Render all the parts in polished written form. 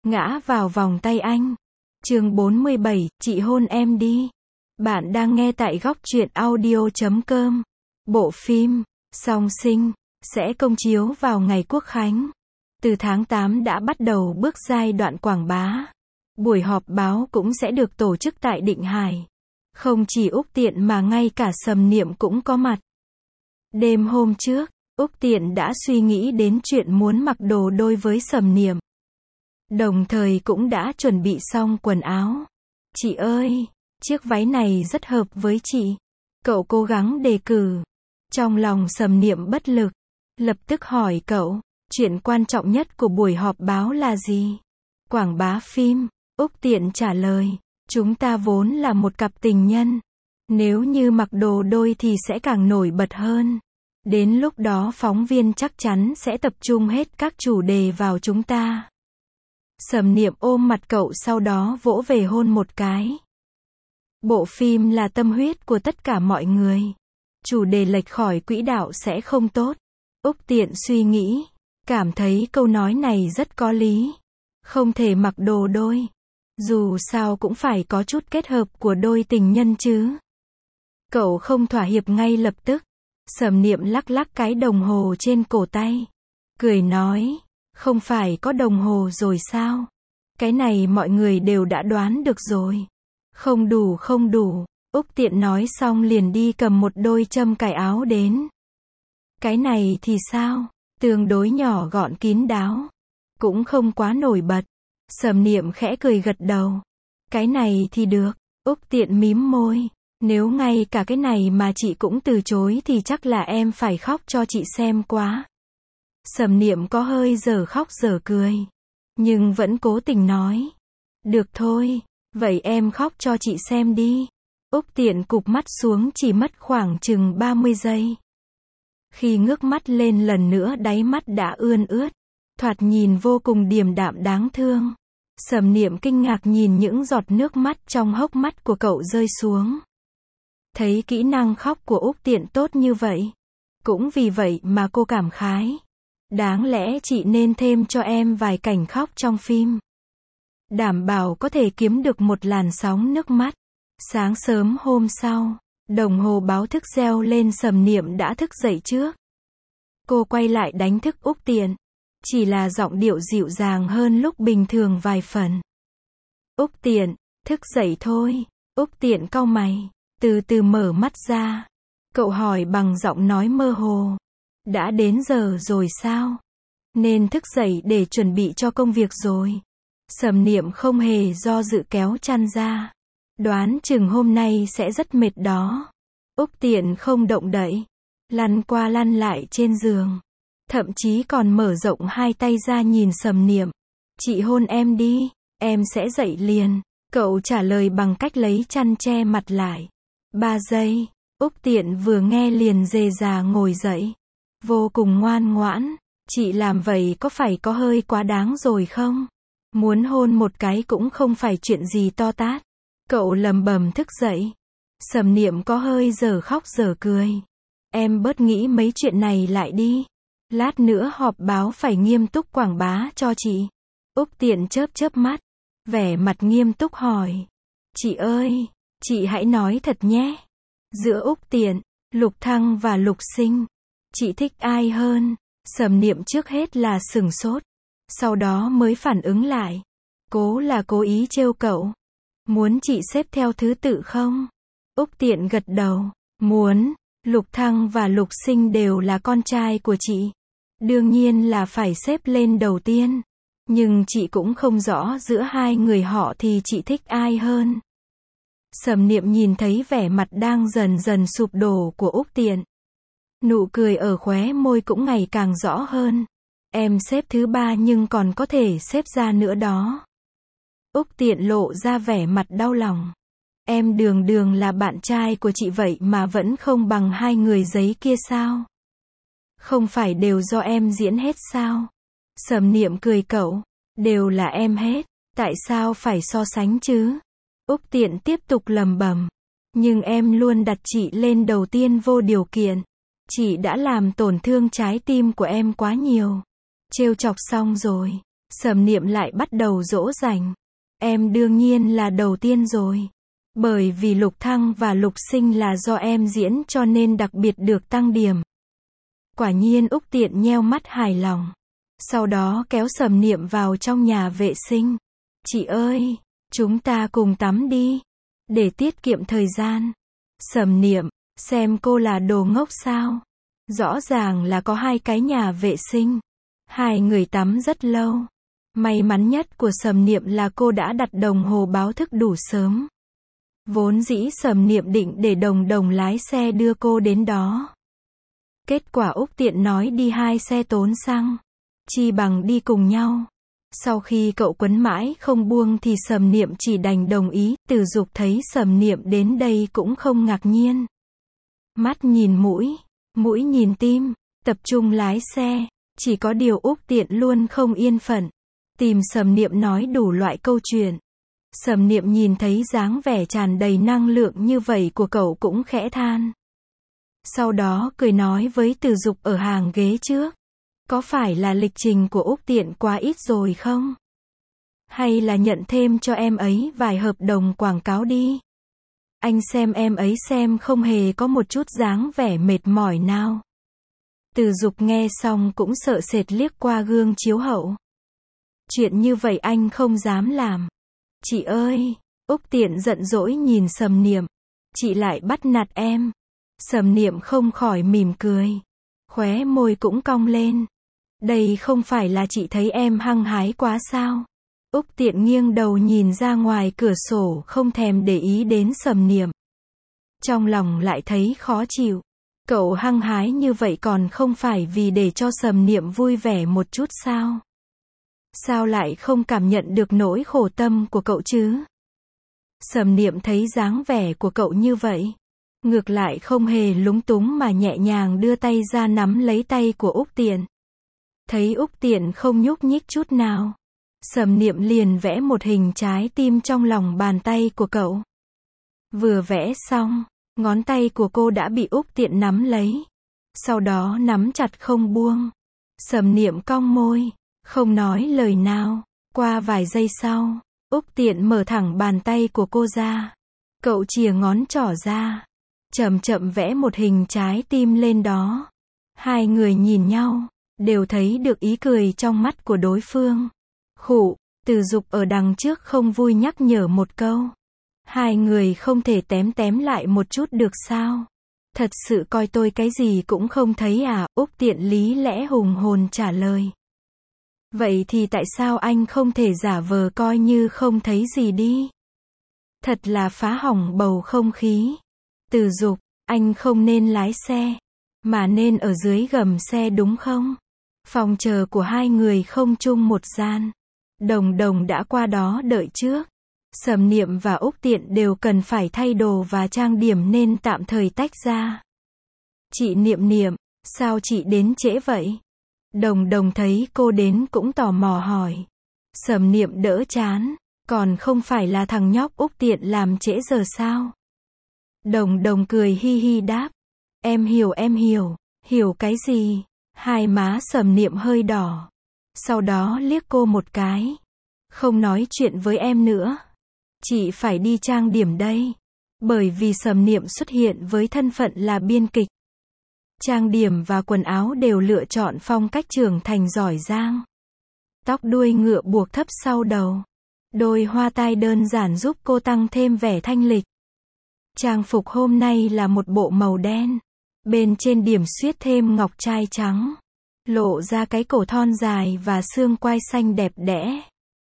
ngã vào vòng tay anh. Chương 47, chị hôn em đi. Bạn đang nghe tại góc truyện audio.com. Bộ phim Song Sinh sẽ công chiếu vào ngày Quốc khánh. Từ tháng 8 đã bắt đầu bước giai đoạn quảng bá. Buổi họp báo cũng sẽ được tổ chức tại Định Hải. Không chỉ Úc Tiện mà ngay cả Sầm Niệm cũng có mặt. Đêm hôm trước, Úc Tiện đã suy nghĩ đến chuyện muốn mặc đồ đôi với Sầm Niệm. Đồng thời cũng đã chuẩn bị xong quần áo. Chị ơi, chiếc váy này rất hợp với chị. Cậu cố gắng đề cử. Trong lòng Sầm Niệm bất lực, lập tức hỏi cậu, chuyện quan trọng nhất của buổi họp báo là gì? Quảng bá phim. Úc Tiện trả lời, chúng ta vốn là một cặp tình nhân. Nếu như mặc đồ đôi thì sẽ càng nổi bật hơn. Đến lúc đó phóng viên chắc chắn sẽ tập trung hết các chủ đề vào chúng ta. Sầm Niệm ôm mặt cậu sau đó vỗ về hôn một cái. Bộ phim là tâm huyết của tất cả mọi người. Chủ đề lệch khỏi quỹ đạo sẽ không tốt. Úc Tiện suy nghĩ, cảm thấy câu nói này rất có lý. Không thể mặc đồ đôi. Dù sao cũng phải có chút kết hợp của đôi tình nhân chứ. Cậu không thỏa hiệp ngay lập tức. Sầm Niệm lắc lắc cái đồng hồ trên cổ tay. Cười nói, không phải có đồng hồ rồi sao? Cái này mọi người đều đã đoán được rồi. Không đủ không đủ. Úc Tiện nói xong liền đi cầm một đôi châm cài áo đến. Cái này thì sao? Tương đối nhỏ gọn kín đáo. Cũng không quá nổi bật. Sầm Niệm khẽ cười gật đầu. Cái này thì được. Úc Tiện mím môi. Nếu ngay cả cái này mà chị cũng từ chối thì chắc là em phải khóc cho chị xem quá. Sầm Niệm có hơi dở khóc dở cười. Nhưng vẫn cố tình nói. Được thôi, vậy em khóc cho chị xem đi. Úc Tiện cụp mắt xuống chỉ mất khoảng chừng 30 giây. Khi ngước mắt lên lần nữa đáy mắt đã ươn ướt. Thoạt nhìn vô cùng điềm đạm đáng thương. Sầm Niệm kinh ngạc nhìn những giọt nước mắt trong hốc mắt của cậu rơi xuống. Thấy kỹ năng khóc của Úc Tiện tốt như vậy. Cũng vì vậy mà cô cảm khái. Đáng lẽ chị nên thêm cho em vài cảnh khóc trong phim. Đảm bảo có thể kiếm được một làn sóng nước mắt. Sáng sớm hôm sau, đồng hồ báo thức reo lên. Sầm Niệm đã thức dậy trước. Cô quay lại đánh thức Úc Tiện. Chỉ là giọng điệu dịu dàng hơn lúc bình thường vài phần. Úc Tiện, thức dậy thôi. Úc Tiện cau mày, từ từ mở mắt ra. Cậu hỏi bằng giọng nói mơ hồ. Đã đến giờ rồi sao? Nên thức dậy để chuẩn bị cho công việc rồi. Sầm Niệm không hề do dự kéo chăn ra. Đoán chừng hôm nay sẽ rất mệt đó. Úc Tiện không động đậy. Lăn qua lăn lại trên giường. Thậm chí còn mở rộng hai tay ra nhìn Sầm Niệm. Chị hôn em đi, em sẽ dậy liền. Cậu trả lời bằng cách lấy chăn che mặt lại. 3 giây, Úc Tiện vừa nghe liền dề già ngồi dậy. Vô cùng ngoan ngoãn. Chị làm vậy có phải có hơi quá đáng rồi không? Muốn hôn một cái cũng không phải chuyện gì to tát. Cậu lầm bầm thức dậy. Sầm Niệm có hơi dở khóc dở cười. Em bớt nghĩ mấy chuyện này lại đi. Lát nữa họp báo phải nghiêm túc quảng bá cho chị. Úc Tiện chớp chớp mắt. Vẻ mặt nghiêm túc hỏi. Chị ơi, chị hãy nói thật nhé. Giữa Úc Tiện, Lục Thăng và Lục Sinh, chị thích ai hơn? Sầm Niệm trước hết là sửng sốt. Sau đó mới phản ứng lại. Cố ý trêu cậu. Muốn chị xếp theo thứ tự không? Úc Tiện gật đầu. Muốn. Lục Thăng và Lục Sinh đều là con trai của chị. Đương nhiên là phải xếp lên đầu tiên. Nhưng chị cũng không rõ giữa hai người họ thì chị thích ai hơn. Sầm Niệm nhìn thấy vẻ mặt đang dần dần sụp đổ của Úc Tiện. Nụ cười ở khóe môi cũng ngày càng rõ hơn. Em xếp thứ 3 nhưng còn có thể xếp ra nữa đó. Úc Tiện lộ ra vẻ mặt đau lòng. Em đường là bạn trai của chị vậy mà vẫn không bằng hai người giấy kia sao? Không phải đều do em diễn hết sao? Sầm Niệm cười cậu. Đều là em hết. Tại sao phải so sánh chứ? Úc Tiện tiếp tục lầm bầm. Nhưng em luôn đặt chị lên đầu tiên vô điều kiện. Chị đã làm tổn thương trái tim của em quá nhiều. Trêu chọc xong rồi. Sầm Niệm lại bắt đầu dỗ dành. Em đương nhiên là đầu tiên rồi. Bởi vì Lục Thăng và Lục Sinh là do em diễn cho nên đặc biệt được tăng điểm. Quả nhiên Úc Tiện nheo mắt hài lòng. Sau đó kéo Sầm Niệm vào trong nhà vệ sinh. Chị ơi, chúng ta cùng tắm đi. Để tiết kiệm thời gian. Sầm Niệm, xem cô là đồ ngốc sao? Rõ ràng là có 2 cái nhà vệ sinh. 2 người tắm rất lâu. May mắn nhất của Sầm Niệm là cô đã đặt đồng hồ báo thức đủ sớm. Vốn dĩ Sầm Niệm định để Đồng Đồng lái xe đưa cô đến đó. Kết quả Úc Tiện nói đi 2 xe tốn xăng. Chi bằng đi cùng nhau. Sau khi cậu quấn mãi không buông thì Sầm Niệm chỉ đành đồng ý. Từ Dục thấy Sầm Niệm đến đây cũng không ngạc nhiên. Mắt nhìn mũi, mũi nhìn tim, tập trung lái xe. Chỉ có điều Úc Tiện luôn không yên phận. Tìm Sầm Niệm nói đủ loại câu chuyện. Sầm Niệm nhìn thấy dáng vẻ tràn đầy năng lượng như vậy của cậu cũng khẽ than. Sau đó cười nói với Từ Dục ở hàng ghế trước. Có phải là lịch trình của Úc Tiện quá ít rồi không? Hay là nhận thêm cho em ấy vài hợp đồng quảng cáo đi? Anh xem em ấy xem không hề có một chút dáng vẻ mệt mỏi nào. Từ Dục nghe xong cũng sợ sệt liếc qua gương chiếu hậu. Chuyện như vậy anh không dám làm. Chị ơi, Úc Tiện giận dỗi nhìn Sầm Niệm. Chị lại bắt nạt em. Sầm Niệm không khỏi mỉm cười. Khóe môi cũng cong lên. Đây không phải là chị thấy em hăng hái quá sao? Úc Tiện nghiêng đầu nhìn ra ngoài cửa sổ không thèm để ý đến Sầm Niệm. Trong lòng lại thấy khó chịu. Cậu hăng hái như vậy còn không phải vì để cho Sầm Niệm vui vẻ một chút sao? Sao lại không cảm nhận được nỗi khổ tâm của cậu chứ? Sầm Niệm thấy dáng vẻ của cậu như vậy. Ngược lại không hề lúng túng mà nhẹ nhàng đưa tay ra nắm lấy tay của Úc Tiện. Thấy Úc Tiện không nhúc nhích chút nào. Sầm Niệm liền vẽ một hình trái tim trong lòng bàn tay của cậu. Vừa vẽ xong, ngón tay của cô đã bị Úc Tiện nắm lấy. Sau đó nắm chặt không buông. Sầm Niệm cong môi, không nói lời nào. Qua vài giây sau, Úc Tiện mở thẳng bàn tay của cô ra. Cậu chìa ngón trỏ ra, chậm chậm vẽ một hình trái tim lên đó. 2 người nhìn nhau, đều thấy được ý cười trong mắt của đối phương. Khụ, Từ Dục ở đằng trước không vui nhắc nhở một câu. 2 người không thể tém lại một chút được sao? Thật sự coi tôi cái gì cũng không thấy à? Úc Tiện lý lẽ hùng hồn trả lời. Vậy thì tại sao anh không thể giả vờ coi như không thấy gì đi? Thật là phá hỏng bầu không khí. Từ Dục, anh không nên lái xe, mà nên ở dưới gầm xe đúng không? Phòng chờ của 2 người không chung một gian. Đồng Đồng đã qua đó đợi trước. Sầm Niệm và Úc Tiện đều cần phải thay đồ và trang điểm nên tạm thời tách ra. Chị Niệm Niệm, sao chị đến trễ vậy? Đồng Đồng thấy cô đến cũng tò mò hỏi. Sầm Niệm đỡ chán, còn không phải là thằng nhóc Úc Tiện làm trễ giờ sao? Đồng Đồng cười hi hi đáp. Em hiểu, hiểu cái gì? Hai má Sầm Niệm hơi đỏ. Sau đó liếc cô một cái. Không nói chuyện với em nữa. Chị phải đi trang điểm đây. Bởi vì Sầm Niệm xuất hiện với thân phận là biên kịch. Trang điểm và quần áo đều lựa chọn phong cách trưởng thành giỏi giang. Tóc đuôi ngựa buộc thấp sau đầu. Đôi hoa tai đơn giản giúp cô tăng thêm vẻ thanh lịch. Trang phục hôm nay là một bộ màu đen. Bên trên điểm xuyết thêm ngọc trai trắng. Lộ ra cái cổ thon dài và xương quai xanh đẹp đẽ.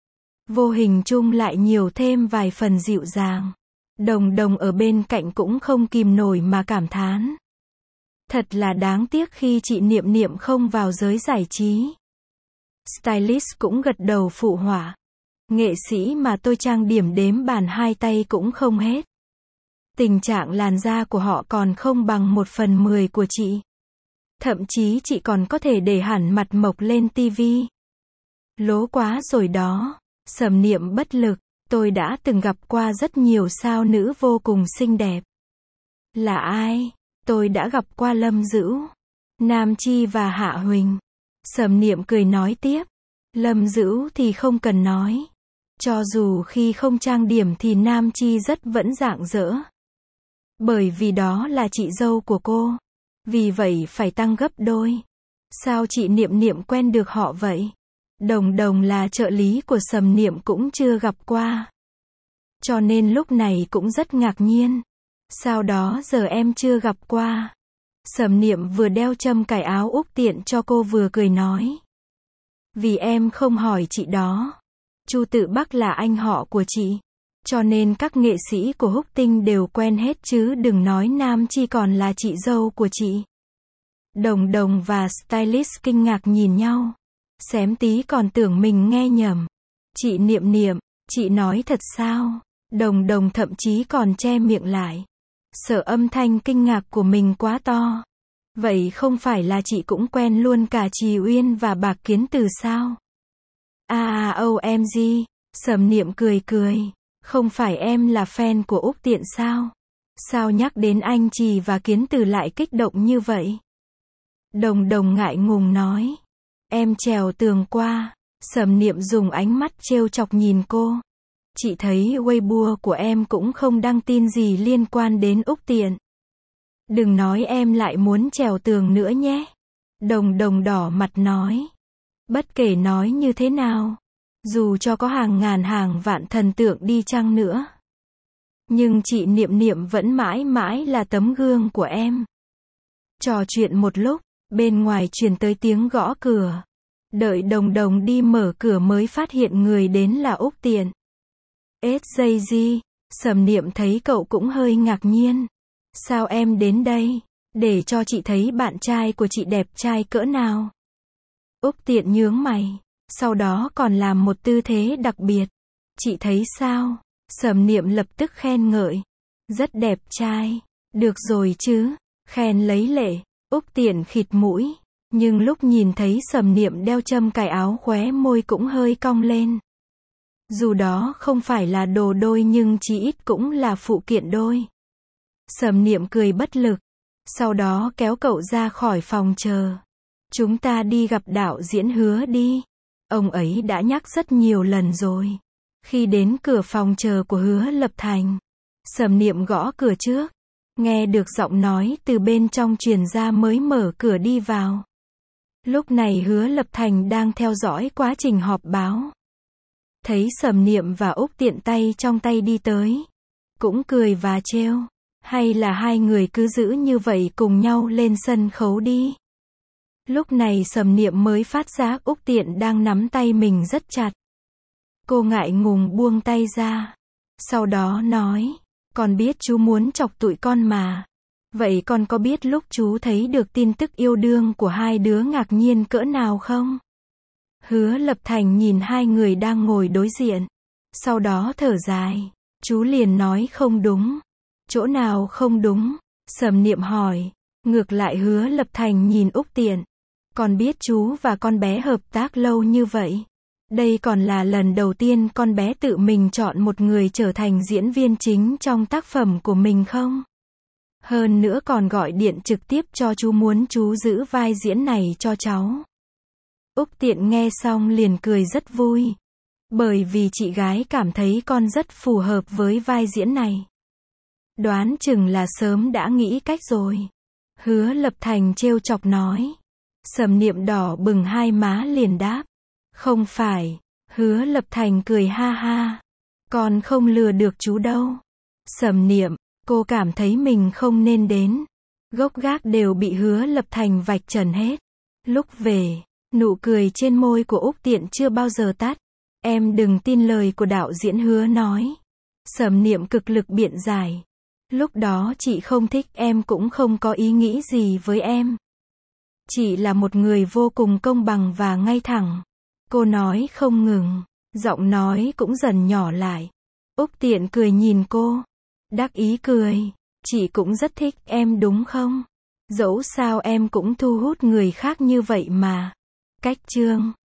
Vô hình chung lại nhiều thêm vài phần dịu dàng. Đồng Đồng ở bên cạnh cũng không kìm nổi mà cảm thán. Thật là đáng tiếc khi chị Niệm Niệm không vào giới giải trí. Stylist cũng gật đầu phụ họa. Nghệ sĩ mà tôi trang điểm đếm bàn hai tay cũng không hết. Tình trạng làn da của họ còn không bằng 1/10 của chị. Thậm chí chị còn có thể để hẳn mặt mộc lên tivi. Lố quá rồi đó. Sầm Niệm bất lực. Tôi đã từng gặp qua rất nhiều sao nữ vô cùng xinh đẹp. Là ai? Tôi đã gặp qua Lâm Dữu, Nam Chi và Hạ Huỳnh. Sầm Niệm cười nói tiếp. Lâm Dữu thì không cần nói. Cho dù khi không trang điểm thì Nam Chi rất vẫn rạng rỡ. Bởi vì đó là chị dâu của cô. Vì vậy phải tăng gấp đôi. Sao chị Niệm Niệm quen được họ vậy? Đồng Đồng là trợ lý của Sầm Niệm cũng chưa gặp qua. Cho nên lúc này cũng rất ngạc nhiên. Sao đó giờ em chưa gặp qua? Sầm Niệm vừa đeo châm cài áo Úc Tiện cho cô vừa cười nói. Vì em không hỏi chị đó. Chu Tự Bắc là anh họ của chị. Cho nên các nghệ sĩ của Húc Tinh đều quen hết chứ đừng nói Nam Chi còn là chị dâu của chị. Đồng Đồng và stylist kinh ngạc nhìn nhau. Xém tí còn tưởng mình nghe nhầm. Chị Niệm Niệm, chị nói thật sao? Đồng Đồng thậm chí còn che miệng lại. Sợ âm thanh kinh ngạc của mình quá to. Vậy không phải là chị cũng quen luôn cả Trì Uyên và Bạc Kiến Từ sao? OMG, Sầm Niệm cười cười. Không phải em là fan của Úc Tiện sao? Sao nhắc đến anh Trì và Kiến Từ lại kích động như vậy? Đồng Đồng ngại ngùng nói. Em trèo tường qua. Sầm Niệm dùng ánh mắt trêu chọc nhìn cô. Chị thấy Weibo của em cũng không đăng tin gì liên quan đến Úc Tiện. Đừng nói em lại muốn trèo tường nữa nhé. Đồng Đồng đỏ mặt nói. Bất kể nói như thế nào, dù cho có hàng ngàn hàng vạn thần tượng đi chăng nữa, nhưng chị Niệm Niệm vẫn mãi mãi là tấm gương của em. Trò chuyện một lúc, bên ngoài truyền tới tiếng gõ cửa. Đợi Đồng Đồng đi mở cửa mới phát hiện người đến là Úc Tiện. SJG, Sầm Niệm thấy cậu cũng hơi ngạc nhiên. Sao em đến đây? Để cho chị thấy bạn trai của chị đẹp trai cỡ nào. Úc Tiện nhướng mày. Sau đó còn làm một tư thế đặc biệt. Chị thấy sao? Sầm Niệm lập tức khen ngợi. Rất đẹp trai. Được rồi chứ. Khen lấy lệ. Úc Tiện khịt mũi. Nhưng lúc nhìn thấy Sầm Niệm đeo châm cài áo khóe môi cũng hơi cong lên. Dù đó không phải là đồ đôi nhưng chí ít cũng là phụ kiện đôi. Sầm Niệm cười bất lực. Sau đó kéo cậu ra khỏi phòng chờ. Chúng ta đi gặp đạo diễn Hứa đi. Ông ấy đã nhắc rất nhiều lần rồi. Khi đến cửa phòng chờ của Hứa Lập Thành, Sầm Niệm gõ cửa trước. Nghe được giọng nói từ bên trong truyền ra mới mở cửa đi vào. Lúc này Hứa Lập Thành đang theo dõi quá trình họp báo. Thấy Sầm Niệm và Úc Tiện tay trong tay đi tới. Cũng cười và trêu. Hay là hai người cứ giữ như vậy cùng nhau lên sân khấu đi. Lúc này Sầm Niệm mới phát giác Úc Tiện đang nắm tay mình rất chặt. Cô ngại ngùng buông tay ra. Sau đó nói. Con biết chú muốn chọc tụi con mà. Vậy con có biết lúc chú thấy được tin tức yêu đương của hai đứa ngạc nhiên cỡ nào không? Hứa Lập Thành nhìn hai người đang ngồi đối diện. Sau đó thở dài. Chú liền nói không đúng. Chỗ nào không đúng? Sầm Niệm hỏi. Ngược lại Hứa Lập Thành nhìn Úc Tiện. Con biết chú và con bé hợp tác lâu như vậy. Đây còn là lần đầu tiên con bé tự mình chọn một người trở thành diễn viên chính trong tác phẩm của mình không? Hơn nữa còn gọi điện trực tiếp cho chú muốn chú giữ vai diễn này cho cháu. Úc Tiện nghe xong liền cười rất vui. Bởi vì chị gái cảm thấy con rất phù hợp với vai diễn này. Đoán chừng là sớm đã nghĩ cách rồi. Hứa Lập Thành trêu chọc nói. Sầm Niệm đỏ bừng hai má liền đáp. Không phải. Hứa Lập Thành cười ha ha. Con không lừa được chú đâu. Sầm Niệm, cô cảm thấy mình không nên đến. Gốc gác đều bị Hứa Lập Thành vạch trần hết. Lúc về, nụ cười trên môi của Úc Tiện chưa bao giờ tắt. Em đừng tin lời của đạo diễn Hứa nói. Sầm Niệm cực lực biện giải. Lúc đó chị không thích em cũng không có ý nghĩ gì với em. Chị là một người vô cùng công bằng và ngay thẳng. Cô nói không ngừng. Giọng nói cũng dần nhỏ lại. Úc Tiện cười nhìn cô. Đắc ý cười. Chị cũng rất thích em đúng không? Dẫu sao em cũng thu hút người khác như vậy mà. Cách chương